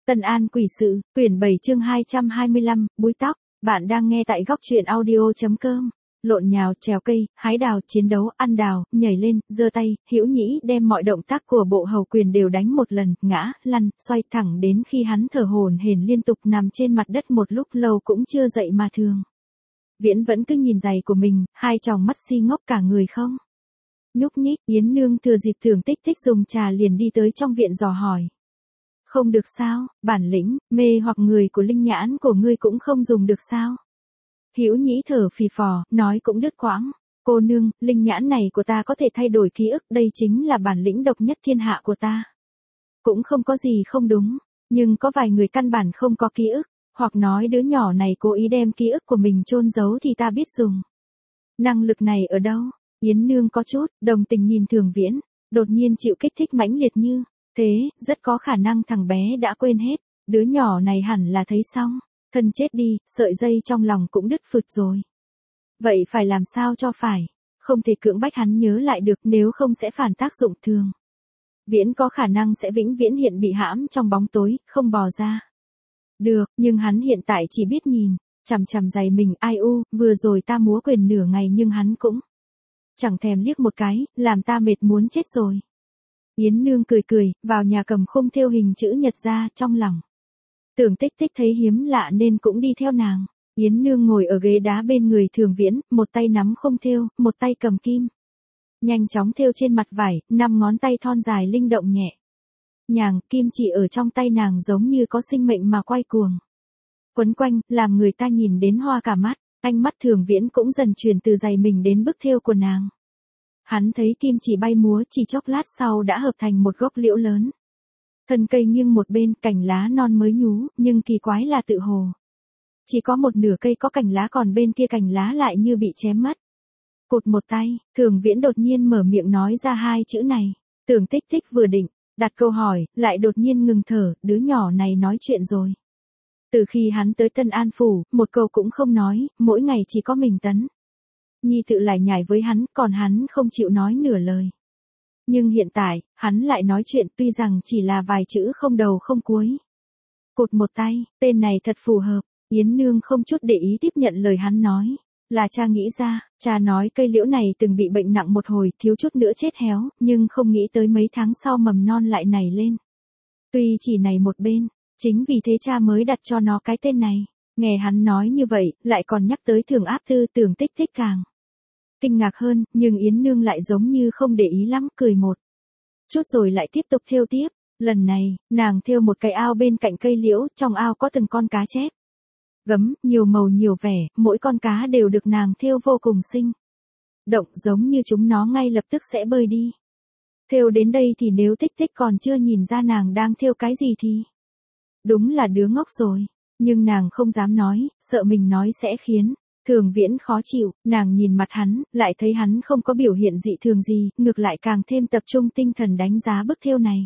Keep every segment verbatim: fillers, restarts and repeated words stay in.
Tân An quỷ sự, quyển bảy chương hai trăm hai mươi lăm, búi tóc. Bạn đang nghe tại góc truyện audio chấm com. Lộn nhào, trèo cây, hái đào, chiến đấu, ăn đào, nhảy lên, giơ tay, hữu nhĩ đem mọi động tác của bộ hầu quyền đều đánh một lần, ngã, lăn, xoay thẳng đến khi hắn thở hổn hển liên tục nằm trên mặt đất một lúc lâu cũng chưa dậy mà thường. Viễn vẫn cứ nhìn giày của mình, hai tròng mắt si ngốc cả người không nhúc nhích. Yến Nương thừa dịp Thường Tích Tích dùng trà liền đi tới trong viện dò hỏi. Không được sao, bản lĩnh, mê hoặc người của linh nhãn của ngươi cũng không dùng được sao? Hữu nhĩ thở phì phò, nói cũng đứt quãng. Cô nương, linh nhãn này của ta có thể thay đổi ký ức, đây chính là bản lĩnh độc nhất thiên hạ của ta. Cũng không có gì không đúng, nhưng có vài người căn bản không có ký ức, hoặc nói đứa nhỏ này cố ý đem ký ức của mình chôn giấu thì ta biết dùng. Năng lực này ở đâu? Yến Nương có chút đồng tình nhìn Thường Viễn, đột nhiên chịu kích thích mãnh liệt như thế, rất có khả năng thằng bé đã quên hết, đứa nhỏ này hẳn là thấy xong, thân chết đi, sợi dây trong lòng cũng đứt phượt rồi. Vậy phải làm sao cho phải, không thể cưỡng bách hắn nhớ lại được, nếu không sẽ phản tác dụng thường. Viễn có khả năng sẽ vĩnh viễn hiện bị hãm trong bóng tối, không bò ra được, nhưng hắn hiện tại chỉ biết nhìn chằm chằm giày mình. Ai u, vừa rồi ta múa quyền nửa ngày nhưng hắn cũng chẳng thèm liếc một cái, làm ta mệt muốn chết rồi. Yến Nương cười cười, vào nhà cầm khung thêu hình chữ nhật ra, trong lòng Tưởng Tích Tích thấy hiếm lạ nên cũng đi theo nàng. Yến Nương ngồi ở ghế đá bên người Thường Viễn, một tay nắm khung thêu, một tay cầm kim. Nhanh chóng thêu trên mặt vải, năm ngón tay thon dài linh động nhẹ nhàng, kim chỉ ở trong tay nàng giống như có sinh mệnh mà quay cuồng quấn quanh, làm người ta nhìn đến hoa cả mắt. Ánh mắt Thường Viễn cũng dần chuyển từ giày mình đến bức thêu của nàng. Hắn thấy kim chỉ bay múa, chỉ chốc lát sau đã hợp thành một gốc liễu lớn. Thân cây nghiêng một bên, cành lá non mới nhú, nhưng kỳ quái là tự hồ chỉ có một nửa cây có cành lá, còn bên kia cành lá lại như bị chém mất. Cụt một tay, Thường Viễn đột nhiên mở miệng nói ra hai chữ này. Tưởng Tích Tích vừa định đặt câu hỏi, lại đột nhiên ngừng thở, đứa nhỏ này nói chuyện rồi. Từ khi hắn tới Tân An Phủ, một câu cũng không nói, mỗi ngày chỉ có mình Tấn Nhi tự lải nhải với hắn, còn hắn không chịu nói nửa lời. Nhưng hiện tại, hắn lại nói chuyện, tuy rằng chỉ là vài chữ không đầu không cuối. Cụt một tay, tên này thật phù hợp. Yến Nương không chút để ý tiếp nhận lời hắn nói. Là cha nghĩ ra, cha nói cây liễu này từng bị bệnh nặng một hồi, thiếu chút nữa chết héo, nhưng không nghĩ tới mấy tháng sau mầm non lại nảy lên. Tuy chỉ nảy một bên, chính vì thế cha mới đặt cho nó cái tên này. Nghe hắn nói như vậy, lại còn nhắc tới Thường Áp Tư, Tưởng Tích Tích càng kinh ngạc hơn, nhưng Yến Nương lại giống như không để ý lắm, cười một chút rồi lại tiếp tục thêu tiếp. Lần này, nàng thêu một cái ao bên cạnh cây liễu, trong ao có từng con cá chép gấm, nhiều màu nhiều vẻ, mỗi con cá đều được nàng thêu vô cùng xinh động, giống như chúng nó ngay lập tức sẽ bơi đi. Thêu đến đây thì nếu Tích Tích còn chưa nhìn ra nàng đang thêu cái gì thì đúng là đứa ngốc rồi, nhưng nàng không dám nói, sợ mình nói sẽ khiến Thường Viễn khó chịu. Nàng nhìn mặt hắn, lại thấy hắn không có biểu hiện dị thường gì, ngược lại càng thêm tập trung tinh thần đánh giá bức thêu này.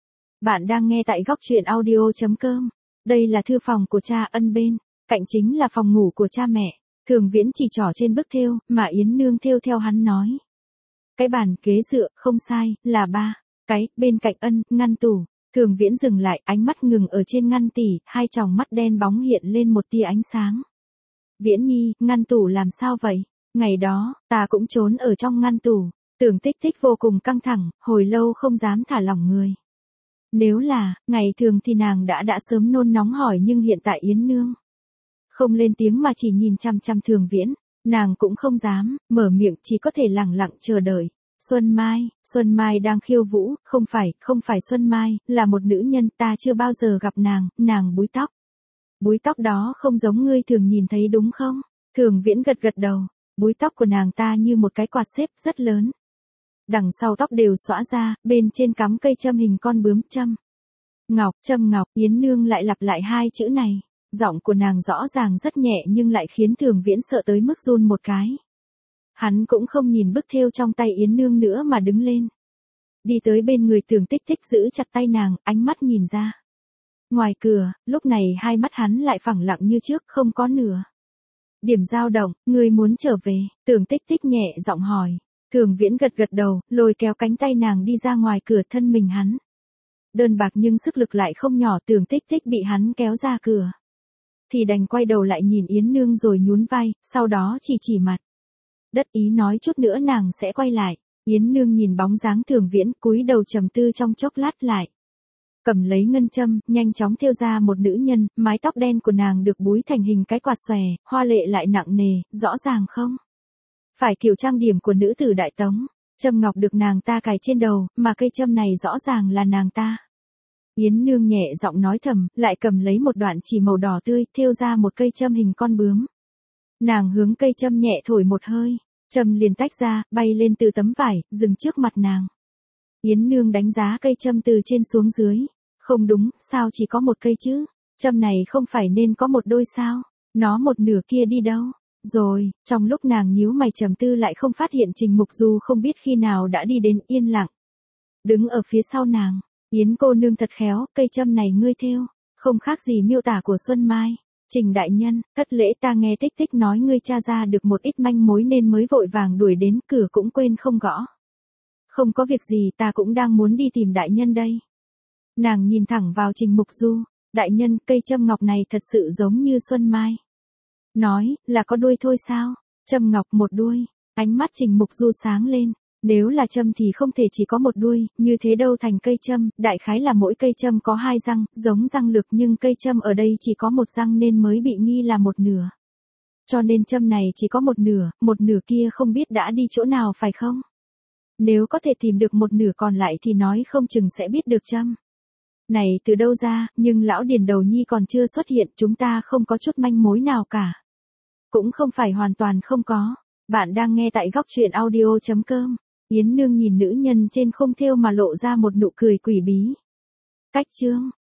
Bạn đang nghe tại góc truyện audio chấm com. Đây là thư phòng của cha, ân bên cạnh chính là phòng ngủ của cha mẹ. Thường Viễn chỉ trỏ trên bức thêu, mà Yến Nương thêu theo hắn nói. Cái bàn ghế dựa, không sai, là ba cái, bên cạnh ân, ngăn tủ. Thường Viễn dừng lại, ánh mắt ngừng ở trên ngăn tỉ, hai tròng mắt đen bóng hiện lên một tia ánh sáng. Viễn Nhi, ngăn tủ làm sao vậy? Ngày đó, ta cũng trốn ở trong ngăn tủ. Tưởng Tích Tích vô cùng căng thẳng, hồi lâu không dám thả lỏng người. Nếu là ngày thường thì nàng đã đã sớm nôn nóng hỏi, nhưng hiện tại Yến Nương không lên tiếng mà chỉ nhìn chăm chăm Thường Viễn, nàng cũng không dám mở miệng, chỉ có thể lặng lặng chờ đợi. Xuân Mai, Xuân Mai đang khiêu vũ, không phải, không phải Xuân Mai, là một nữ nhân, ta chưa bao giờ gặp nàng, nàng búi tóc. Búi tóc đó không giống ngươi thường nhìn thấy đúng không? Thường Viễn gật gật đầu, búi tóc của nàng ta như một cái quạt xếp rất lớn. Đằng sau tóc đều xõa ra, bên trên cắm cây châm hình con bướm, châm ngọc, châm ngọc. Yến Nương lại lặp lại hai chữ này, giọng của nàng rõ ràng rất nhẹ nhưng lại khiến Thường Viễn sợ tới mức run một cái. Hắn cũng không nhìn bức thêu trong tay Yến Nương nữa mà đứng lên. Đi tới bên người Tưởng Tích Tích, giữ chặt tay nàng, ánh mắt nhìn ra. Ngoài cửa, lúc này hai mắt hắn lại phẳng lặng như trước, không có nửa điểm dao động. Ngươi muốn trở về? Tưởng Tích Tích nhẹ giọng hỏi. Thường Viễn gật gật đầu, lôi kéo cánh tay nàng đi ra ngoài cửa, thân mình hắn đơn bạc nhưng sức lực lại không nhỏ, tưởng Tích Tích bị hắn kéo ra cửa. Thì đành quay đầu lại nhìn Yến Nương rồi nhún vai, sau đó chỉ chỉ mặt đất ý nói chút nữa nàng sẽ quay lại. Yến Nương nhìn bóng dáng Thường Viễn, cúi đầu trầm tư trong chốc lát lại. Cầm lấy ngân châm, nhanh chóng thêu ra một nữ nhân, mái tóc đen của nàng được búi thành hình cái quạt xòe, hoa lệ lại nặng nề, rõ ràng không? Phải kiểu trang điểm của nữ tử Đại Tống. Châm ngọc được nàng ta cài trên đầu, mà cây châm này rõ ràng là nàng ta. Yến Nương nhẹ giọng nói thầm, lại cầm lấy một đoạn chỉ màu đỏ tươi, thêu ra một cây châm hình con bướm. Nàng hướng cây châm nhẹ thổi một hơi, châm liền tách ra, bay lên từ tấm vải, dừng trước mặt nàng. Yến Nương đánh giá cây châm từ trên xuống dưới. Không đúng, sao chỉ có một cây chứ? Châm này không phải nên có một đôi sao? Nó một nửa kia đi đâu? Rồi, trong lúc nàng nhíu mày trầm tư lại không phát hiện Trình Mục Du không biết khi nào đã đi đến yên lặng. Đứng ở phía sau nàng, Yến cô nương thật khéo, cây châm này ngươi thêu, không khác gì miêu tả của Xuân Mai. Trình đại nhân, thất lễ ta nghe Tích Tích nói ngươi tra ra được một ít manh mối nên mới vội vàng đuổi đến, cửa cũng quên không gõ. Không có việc gì, ta cũng đang muốn đi tìm đại nhân đây. Nàng nhìn thẳng vào Trình Mục Du, đại nhân, cây châm ngọc này thật sự giống như Xuân Mai. Nói, là có đuôi thôi sao? Châm ngọc một đuôi, ánh mắt Trình Mục Du sáng lên, nếu là châm thì không thể chỉ có một đuôi, như thế đâu thành cây châm, đại khái là mỗi cây châm có hai răng, giống răng lược nhưng cây châm ở đây chỉ có một răng nên mới bị nghi là một nửa. Cho nên châm này chỉ có một nửa, một nửa kia không biết đã đi chỗ nào phải không? Nếu có thể tìm được một nửa còn lại thì nói không chừng sẽ biết được châm này từ đâu ra, nhưng lão Điền Đầu Nhi còn chưa xuất hiện, chúng ta không có chút manh mối nào cả. Cũng không phải hoàn toàn không có. Bạn đang nghe tại góc truyện audio chấm com. Yến Nương nhìn nữ nhân trên khung thêu mà lộ ra một nụ cười quỷ bí. Cách chương